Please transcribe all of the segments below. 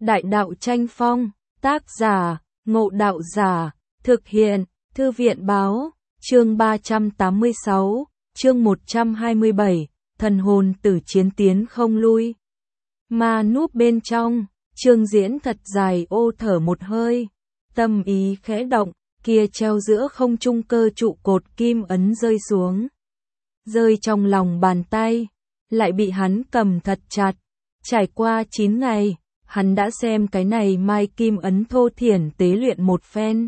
Đại đạo tranh phong, tác giả, Ngộ Đạo Giả, thực hiện, Thư viện báo, chương 386, chương 127, thần hồn tử chiến tiến không lui. Ma núp bên trong, Trương Diễn thật dài ô thở một hơi, tâm ý khẽ động, kia treo giữa không trung cơ trụ cột kim ấn rơi xuống. Rơi trong lòng bàn tay, lại bị hắn cầm thật chặt. Trải qua 9 ngày, hắn đã xem cái này mai kim ấn thô thiển tế luyện một phen.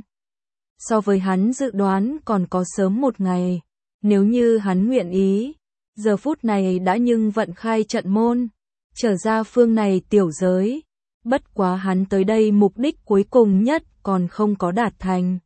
So với hắn dự đoán còn có sớm một ngày, nếu như hắn nguyện ý, giờ phút này đã nhưng vận khai trận môn, trở ra phương này tiểu giới. Bất quá hắn tới đây mục đích cuối cùng nhất còn không có đạt thành.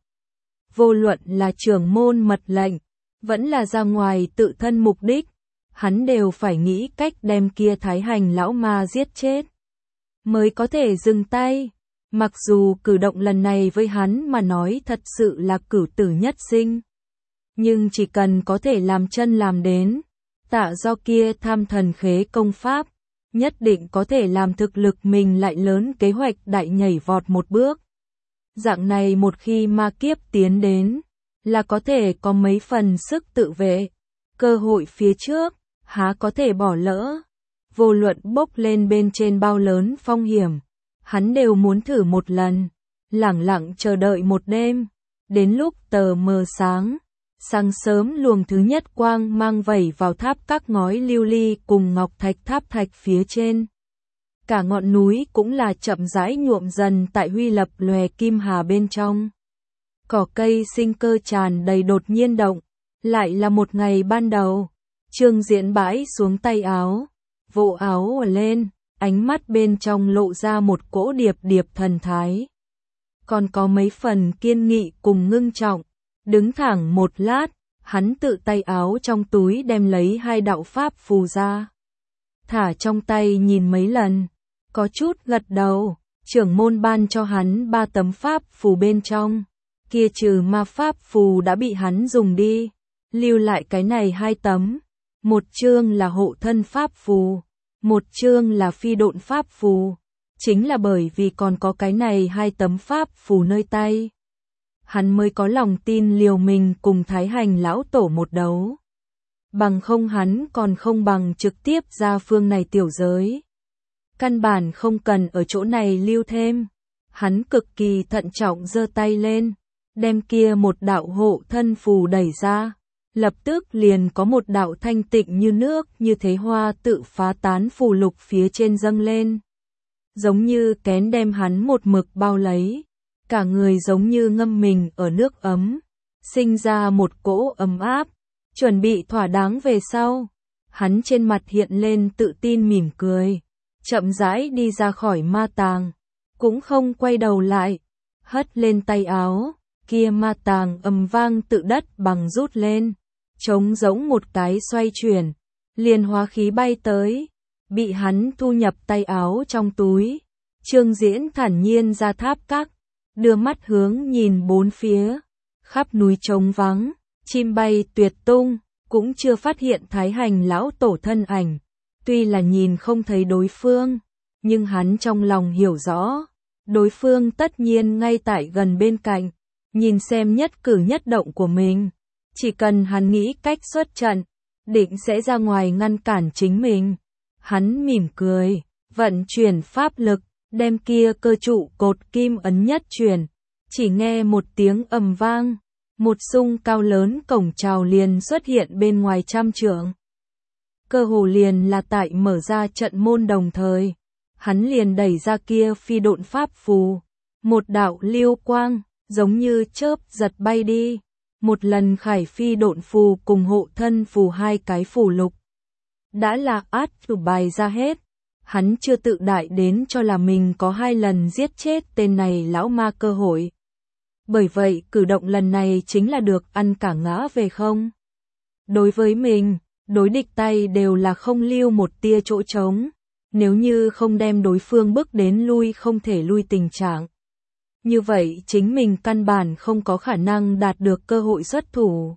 Vô luận là trưởng môn mật lệnh, vẫn là ra ngoài tự thân mục đích, hắn đều phải nghĩ cách đem kia thái hành lão ma giết chết, mới có thể dừng tay. Mặc dù cử động lần này với hắn mà nói thật sự là cửu tử nhất sinh, nhưng chỉ cần có thể làm chân làm đến, tạ do kia tham thần khế công pháp, nhất định có thể làm thực lực mình lại lớn kế hoạch đại nhảy vọt một bước. Dạng này một khi ma kiếp tiến đến, là có thể có mấy phần sức tự vệ, cơ hội phía trước, há có thể bỏ lỡ. Vô luận bốc lên bên trên bao lớn phong hiểm, hắn đều muốn thử một lần, lẳng lặng chờ đợi một đêm, đến lúc tờ mờ sáng, sáng sớm luồng thứ nhất quang mang vẩy vào tháp các ngói lưu ly cùng ngọc thạch tháp thạch phía trên. Cả ngọn núi cũng là chậm rãi nhuộm dần tại huy lập lòe kim hà bên trong. Cỏ cây sinh cơ tràn đầy đột nhiên động, lại là một ngày ban đầu. Trương Diễn bãi xuống tay áo, vỗ áo ở lên, ánh mắt bên trong lộ ra một cỗ điệp điệp thần thái. Còn có mấy phần kiên nghị cùng ngưng trọng, đứng thẳng một lát, hắn tự tay áo trong túi đem lấy 2 đạo pháp phù ra. Thả trong tay nhìn mấy lần, có chút gật đầu, trưởng môn ban cho hắn 3 tấm pháp phù bên trong. Kia trừ ma pháp phù đã bị hắn dùng đi, lưu lại cái này 2 tấm. Một chương là hộ thân pháp phù, một chương là phi độn pháp phù. Chính là bởi vì còn có cái này 2 tấm pháp phù nơi tay, hắn mới có lòng tin liều mình cùng thái hành lão tổ một đấu. Bằng không hắn còn không bằng trực tiếp ra phương này tiểu giới. Căn bản không cần ở chỗ này lưu thêm. Hắn cực kỳ thận trọng giơ tay lên, đem kia một đạo hộ thân phù đẩy ra. Lập tức liền có một đạo thanh tịnh như nước như thế hoa tự phá tán phù lục phía trên dâng lên. Giống như kén đem hắn một mực bao lấy. Cả người giống như ngâm mình ở nước ấm. Sinh ra một cỗ ấm áp. Chuẩn bị thỏa đáng về sau. Hắn trên mặt hiện lên tự tin mỉm cười. Chậm rãi đi ra khỏi ma tàng. Cũng không quay đầu lại. Hất lên tay áo. Kia ma tàng ầm vang tự đất bằng rút lên. Trống giống một cái xoay chuyển, liền hóa khí bay tới, bị hắn thu nhập tay áo trong túi. Trương Diễn thản nhiên ra tháp các, đưa mắt hướng nhìn bốn phía, khắp núi trống vắng, chim bay tuyệt tung, cũng chưa phát hiện thái hành lão tổ thân ảnh. Tuy là nhìn không thấy đối phương, nhưng hắn trong lòng hiểu rõ, đối phương tất nhiên ngay tại gần bên cạnh, nhìn xem nhất cử nhất động của mình. Chỉ cần hắn nghĩ cách xuất trận, định sẽ ra ngoài ngăn cản chính mình. Hắn mỉm cười, vận chuyển pháp lực, đem kia cơ trụ cột kim ấn nhất chuyển. Chỉ nghe một tiếng ầm vang, một xung cao lớn cổng chào liền xuất hiện bên ngoài 100 trượng. Cơ hồ liền là tại mở ra trận môn đồng thời. Hắn liền đẩy ra kia phi độn pháp phù. Một đạo lưu quang, giống như chớp giật bay đi. Một lần khải phi độn phù cùng hộ thân phù 2 cái phù lục. Đã là át chủ bài ra hết. Hắn chưa tự đại đến cho là mình có 2 lần giết chết tên này lão ma cơ hội. Bởi vậy cử động lần này chính là được ăn cả ngã về không. Đối với mình, đối địch tay đều là không lưu một tia chỗ trống. Nếu như không đem đối phương bước đến lui không thể lui tình trạng. Như vậy chính mình căn bản không có khả năng đạt được cơ hội xuất thủ.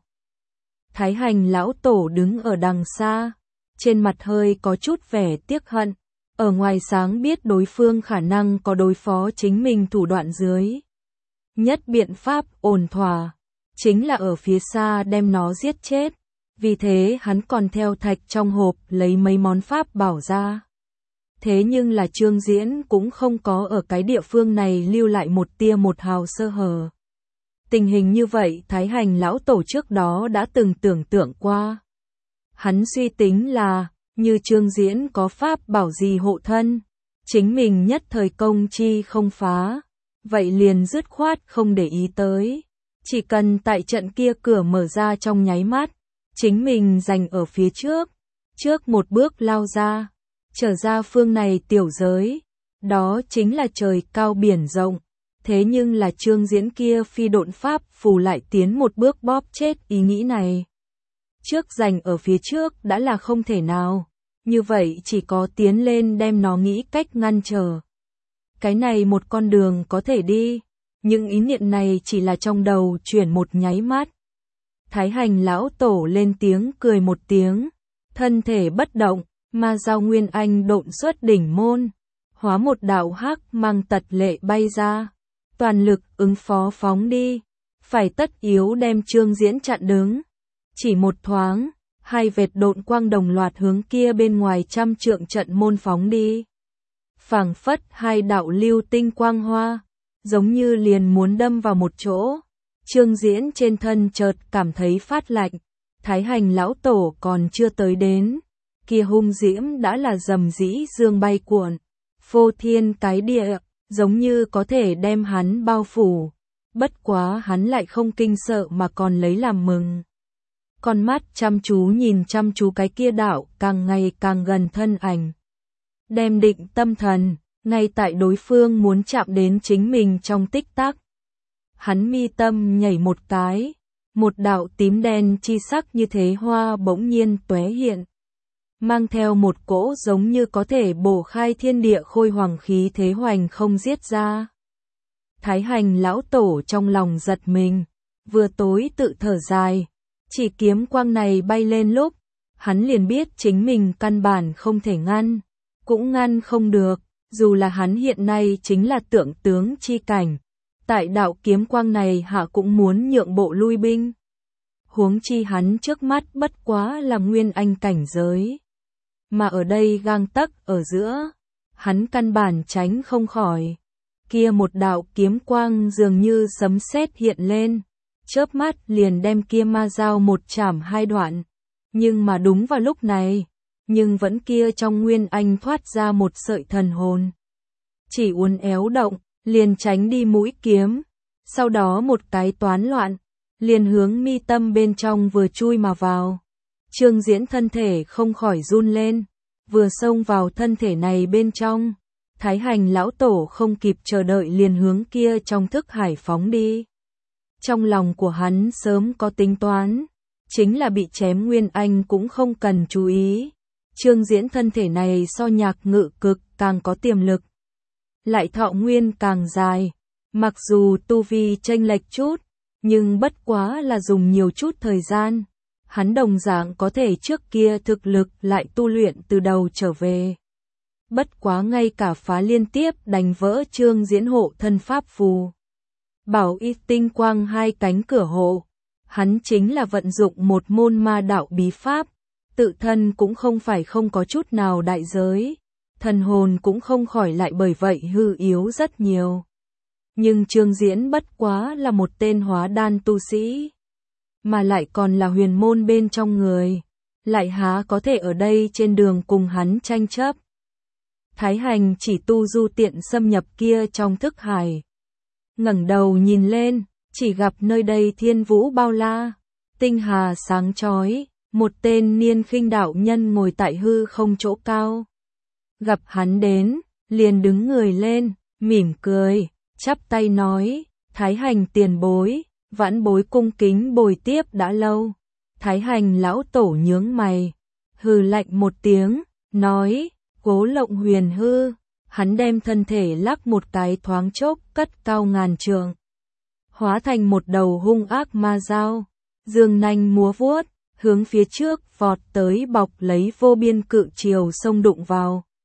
Thái hành lão tổ đứng ở đằng xa, trên mặt hơi có chút vẻ tiếc hận, ở ngoài sáng biết đối phương khả năng có đối phó chính mình thủ đoạn dưới. Nhất biện pháp ổn thỏa, chính là ở phía xa đem nó giết chết. Vì thế hắn còn theo thạch trong hộp lấy mấy món pháp bảo ra. Thế nhưng là Trương Diễn cũng không có ở cái địa phương này lưu lại một tia một hào sơ hở. Tình hình như vậy Thái Hành lão tổ trước đó đã từng tưởng tượng qua. Hắn suy tính là, như Trương Diễn có pháp bảo gì hộ thân, chính mình nhất thời công chi không phá, vậy liền dứt khoát không để ý tới. Chỉ cần tại trận kia cửa mở ra trong nháy mắt, chính mình giành ở phía trước một bước lao ra, trở ra phương này tiểu giới, đó chính là trời cao biển rộng. Thế nhưng là Trương Diễn kia phi độn pháp phù lại tiến một bước bóp chết ý nghĩ này. Trước giành ở phía trước đã là không thể nào, như vậy chỉ có tiến lên đem nó nghĩ cách ngăn trở. Cái này một con đường có thể đi, nhưng ý niệm này chỉ là trong đầu chuyển một nháy mắt. Thái Hành lão tổ lên tiếng cười một tiếng, thân thể bất động, ma giao nguyên anh độn xuất đỉnh môn, hóa một đạo hắc mang tật lệ bay ra, toàn lực ứng phó phóng đi, phải tất yếu đem Trương Diễn chặn đứng. Chỉ một thoáng, hai vệt độn quang đồng loạt hướng kia bên ngoài 100 trượng trận môn phóng đi. Phảng phất hai đạo lưu tinh quang hoa, giống như liền muốn đâm vào một chỗ. Trương Diễn trên thân chợt cảm thấy phát lạnh, Thái Hành lão tổ còn chưa tới đến, kia hung diễm đã là dầm dĩ dương bay cuộn, phô thiên cái địa, giống như có thể đem hắn bao phủ. Bất quá hắn lại không kinh sợ mà còn lấy làm mừng. Con mắt chăm chú cái kia đạo càng ngày càng gần thân ảnh. Đem định tâm thần, ngay tại đối phương muốn chạm đến chính mình trong tích tắc. Hắn mi tâm nhảy một cái, một đạo tím đen chi sắc như thế hoa bỗng nhiên tóe hiện. Mang theo một cỗ giống như có thể bổ khai thiên địa khôi hoàng khí thế hoành không giết ra. Thái Hành lão tổ trong lòng giật mình, vừa tối tự thở dài. Chỉ kiếm quang này bay lên lúc, hắn liền biết chính mình căn bản không thể ngăn, cũng ngăn không được, dù là hắn hiện nay chính là tượng tướng chi cảnh. Tại đạo kiếm quang này hạ cũng muốn nhượng bộ lui binh. Huống chi hắn trước mắt bất quá là nguyên anh cảnh giới. Mà ở đây gang tấc ở giữa, hắn căn bản tránh không khỏi. Kia một đạo kiếm quang dường như sấm sét hiện lên, chớp mắt liền đem kia ma dao một chảm hai đoạn. Nhưng mà đúng vào lúc này, nhưng vẫn kia trong nguyên anh thoát ra một sợi thần hồn. Chỉ uốn éo động, liền tránh đi mũi kiếm, sau đó một cái toán loạn, liền hướng mi tâm bên trong vừa chui mà vào. Trương Diễn thân thể không khỏi run lên, vừa xông vào thân thể này bên trong, Thái Hành lão tổ không kịp chờ đợi liền hướng kia trong thức hải phóng đi. Trong lòng của hắn sớm có tính toán, chính là bị chém nguyên anh cũng không cần chú ý. Trương Diễn thân thể này so Nhạc Ngự Cực càng có tiềm lực, lại thọ nguyên càng dài, mặc dù tu vi chênh lệch chút, nhưng bất quá là dùng nhiều chút thời gian, hắn đồng dạng có thể trước kia thực lực lại tu luyện từ đầu trở về. Bất quá ngay cả phá liên tiếp đánh vỡ Trương Diễn hộ thân pháp phù. Bảo y tinh quang hai cánh cửa hộ, hắn chính là vận dụng một môn ma đạo bí pháp, tự thân cũng không phải không có chút nào đại giới, thần hồn cũng không khỏi lại bởi vậy hư yếu rất nhiều. Nhưng Trương Diễn bất quá là một tên hóa đan tu sĩ, mà lại còn là huyền môn bên trong người, lại há có thể ở đây trên đường cùng hắn tranh chấp. Thái Hành chỉ tu du tiện xâm nhập kia trong thức hải. Ngẩng đầu nhìn lên, chỉ gặp nơi đây thiên vũ bao la, tinh hà sáng chói, một tên niên khinh đạo nhân ngồi tại hư không chỗ cao. Gặp hắn đến, liền đứng người lên, mỉm cười, chắp tay nói, Thái Hành tiền bối, vãn bối cung kính bồi tiếp đã lâu. Thái Hành lão tổ nhướng mày, hừ lạnh một tiếng, nói, Cố Lộng Huyền hư. Hắn đem thân thể lắc một cái thoáng chốc cất cao ngàn trượng, hóa thành một đầu hung ác ma dao, dương nanh múa vuốt, hướng phía trước vọt tới bọc lấy vô biên cự triều xông đụng vào.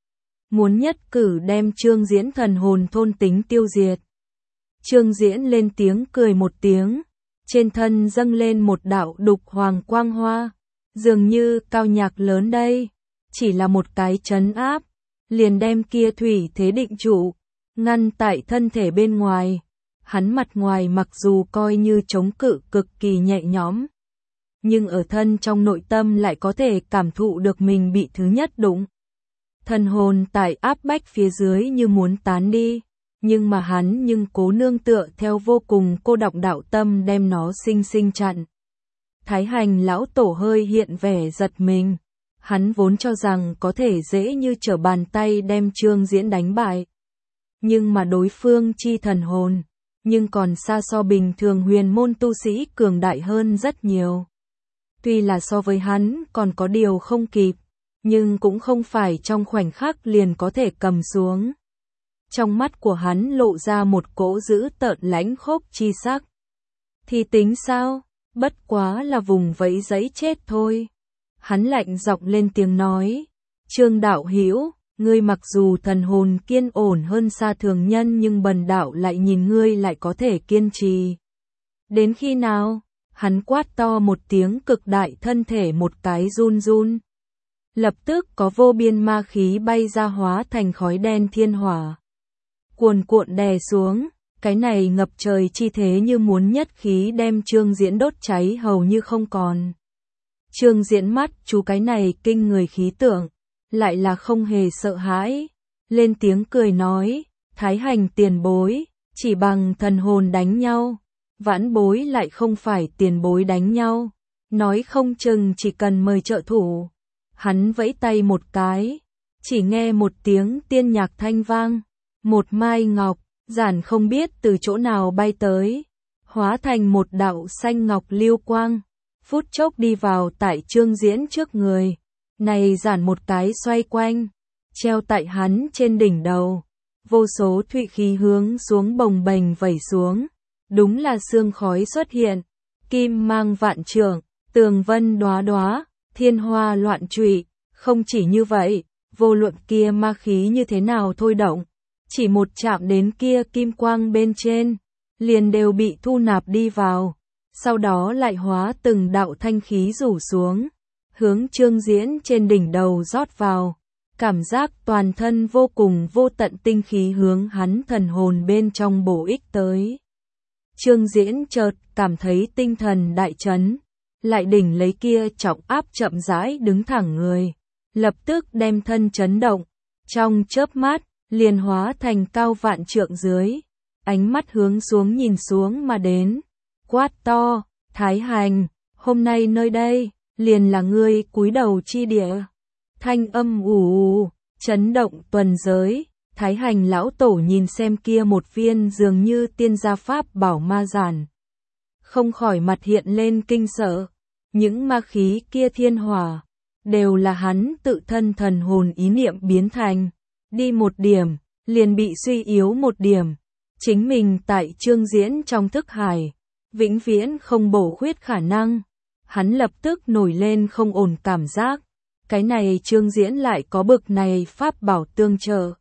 muốn nhất cử đem Trương Diễn thần hồn thôn tính tiêu diệt. Trương Diễn lên tiếng cười một tiếng, trên thân dâng lên một đạo đục hoàng quang hoa, dường như cao nhạc lớn đây, chỉ là một cái trấn áp, liền đem kia thủy thế định trụ, ngăn tại thân thể bên ngoài. Hắn mặt ngoài mặc dù coi như chống cự cực kỳ nhẹ nhõm, nhưng ở thân trong nội tâm lại có thể cảm thụ được mình bị thứ nhất đụng. Thần hồn tại áp bách phía dưới như muốn tán đi, nhưng mà hắn cố nương tựa theo vô cùng cô độc đạo tâm đem nó sinh sinh chặn. Thái Hành lão tổ hơi hiện vẻ giật mình, hắn vốn cho rằng có thể dễ như trở bàn tay đem Trương Diễn đánh bại. Nhưng mà đối phương chi thần hồn, nhưng còn xa so bình thường huyền môn tu sĩ cường đại hơn rất nhiều. Tuy là so với hắn còn có điều không kịp, nhưng cũng không phải trong khoảnh khắc liền có thể cầm xuống. Trong mắt của hắn lộ ra một cỗ dữ tợn lãnh khốc chi sắc. Thì tính sao, bất quá là vùng vẫy giấy chết thôi. Hắn lạnh giọng lên tiếng nói, Trương đạo hữu, ngươi mặc dù thần hồn kiên ổn hơn xa thường nhân nhưng bần đạo lại nhìn ngươi lại có thể kiên trì. Đến khi nào? Hắn quát to một tiếng, cực đại thân thể một cái run run. Lập tức có vô biên ma khí bay ra hóa thành khói đen thiên hỏa. Cuồn cuộn đè xuống, cái này ngập trời chi thế như muốn nhất khí đem Trương Diễn đốt cháy hầu như không còn. Trương Diễn mắt chú cái này kinh người khí tượng, lại là không hề sợ hãi, lên tiếng cười nói, Thái Hành tiền bối, chỉ bằng thần hồn đánh nhau, vãn bối lại không phải tiền bối đánh nhau, nói không chừng chỉ cần mời trợ thủ. Hắn vẫy tay một cái, chỉ nghe một tiếng tiên nhạc thanh vang, một mai ngọc, giản không biết từ chỗ nào bay tới, hóa thành một đạo xanh ngọc lưu quang, phút chốc đi vào tại Trương Diễn trước người. Này giản một cái xoay quanh, treo tại hắn trên đỉnh đầu, vô số thụy khí hướng xuống bồng bềnh vẩy xuống, đúng là sương khói xuất hiện, kim mang vạn trượng, tường vân đóa đóa, thiên hoa loạn trụy. Không chỉ như vậy, vô luận kia ma khí như thế nào thôi động, chỉ một chạm đến kia kim quang bên trên, liền đều bị thu nạp đi vào, sau đó lại hóa từng đạo thanh khí rủ xuống, hướng Trương Diễn trên đỉnh đầu rót vào, cảm giác toàn thân vô cùng vô tận tinh khí hướng hắn thần hồn bên trong bổ ích tới. Trương Diễn chợt cảm thấy tinh thần đại chấn, lại đỉnh lấy kia trọng áp chậm rãi đứng thẳng người, lập tức đem thân chấn động, trong chớp mắt, liền hóa thành cao vạn trượng dưới, ánh mắt hướng xuống nhìn xuống mà đến, quát to, Thái Hành, hôm nay nơi đây, liền là ngươi cúi đầu chi địa. Thanh âm ù chấn động tuần giới, Thái Hành lão tổ nhìn xem kia một viên dường như tiên gia pháp bảo ma giản, không khỏi mặt hiện lên kinh sợ, những ma khí kia thiên hỏa, đều là hắn tự thân thần hồn ý niệm biến thành, đi một điểm, liền bị suy yếu một điểm, chính mình tại Trương Diễn trong thức hải, vĩnh viễn không bổ khuyết khả năng, hắn lập tức nổi lên không ổn cảm giác, cái này Trương Diễn lại có bực này pháp bảo tương trợ.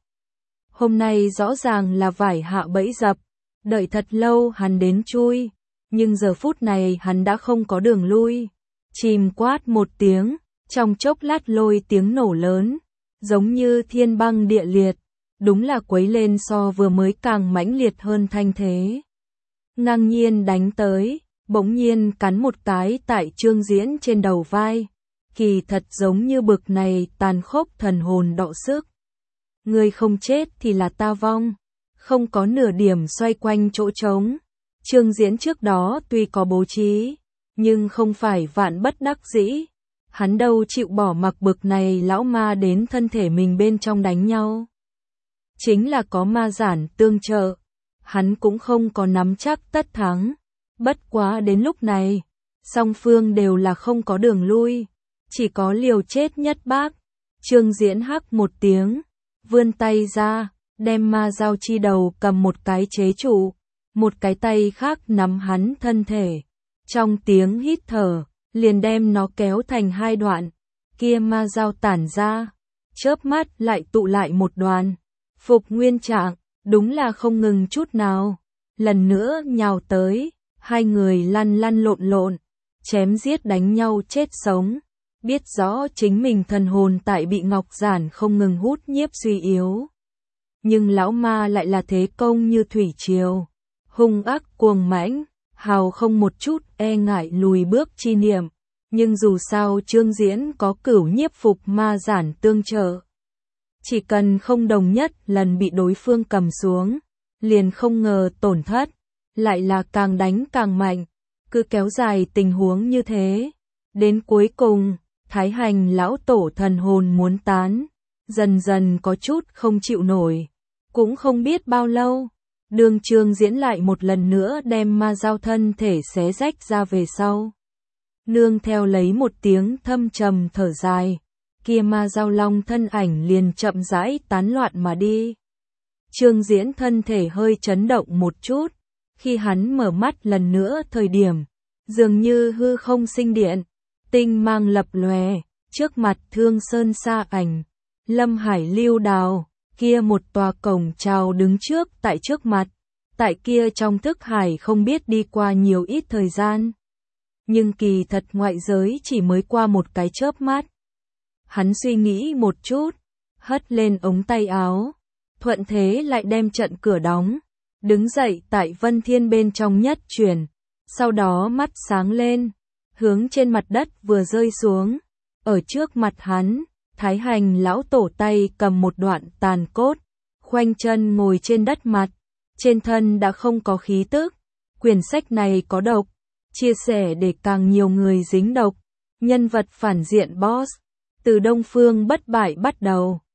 Hôm nay rõ ràng là vải hạ bẫy dập, đợi thật lâu hắn đến chui, nhưng giờ phút này hắn đã không có đường lui, chìm quát một tiếng, trong chốc lát lôi tiếng nổ lớn, giống như thiên băng địa liệt, đúng là quấy lên so vừa mới càng mãnh liệt hơn thanh thế. Ngang nhiên đánh tới, bỗng nhiên cắn một cái tại Trương Diễn trên đầu vai, kỳ thật giống như bực này tàn khốc thần hồn đọ sức. Người không chết thì là ta vong, không có nửa điểm xoay quanh chỗ trống. Trương Diễn trước đó tuy có bố trí, nhưng không phải vạn bất đắc dĩ. Hắn đâu chịu bỏ mặc bực này lão ma đến thân thể mình bên trong đánh nhau. Chính là có ma giản tương trợ, hắn cũng không có nắm chắc tất thắng. Bất quá đến lúc này, song phương đều là không có đường lui, chỉ có liều chết nhất bác. Trương Diễn hắc một tiếng, vươn tay ra, đem ma dao chi đầu cầm một cái chế trụ, một cái tay khác nắm hắn thân thể. Trong tiếng hít thở, liền đem nó kéo thành hai đoạn, kia ma dao tản ra, chớp mắt lại tụ lại một đoàn. Phục nguyên trạng, đúng là không ngừng chút nào. Lần nữa nhào tới, hai người lăn lăn lộn lộn, chém giết đánh nhau chết sống. Biết rõ chính mình thần hồn tại bị Ngọc Giản không ngừng hút nhiếp suy yếu. Nhưng lão ma lại là thế công như thủy triều, hung ác cuồng mãnh, hào không một chút e ngại lùi bước chi niệm. Nhưng dù sao Trương Diễn có cửu nhiếp phục ma giản tương trợ. Chỉ cần không đồng nhất lần bị đối phương cầm xuống, liền không ngờ tổn thất, lại là càng đánh càng mạnh, cứ kéo dài tình huống như thế. Đến cuối cùng, Thái Hành lão tổ thần hồn muốn tán, dần dần có chút không chịu nổi. Cũng không biết bao lâu, đường Trương Diễn lại một lần nữa đem ma dao thân thể xé rách ra về sau. Nương theo lấy một tiếng thâm trầm thở dài, kia ma dao long thân ảnh liền chậm rãi tán loạn mà đi. Trương Diễn thân thể hơi chấn động một chút, khi hắn mở mắt lần nữa thời điểm, dường như hư không sinh điện, tinh mang lập lòe, trước mặt Thương Sơn xa ảnh, Lâm Hải lưu đào, kia một tòa cổng chào đứng trước tại trước mặt, tại kia trong thức hải không biết đi qua nhiều ít thời gian. Nhưng kỳ thật ngoại giới chỉ mới qua một cái chớp mắt. Hắn suy nghĩ một chút, hất lên ống tay áo, thuận thế lại đem trận cửa đóng, đứng dậy tại Vân Thiên bên trong nhất chuyển, sau đó mắt sáng lên, hướng trên mặt đất vừa rơi xuống, ở trước mặt hắn, Thái Hành lão tổ tay cầm một đoạn tàn cốt, khoanh chân ngồi trên đất mặt, trên thân đã không có khí tức, quyển sách này có độc, chia sẻ để càng nhiều người dính độc, nhân vật phản diện boss, từ Đông Phương bất bại bắt đầu.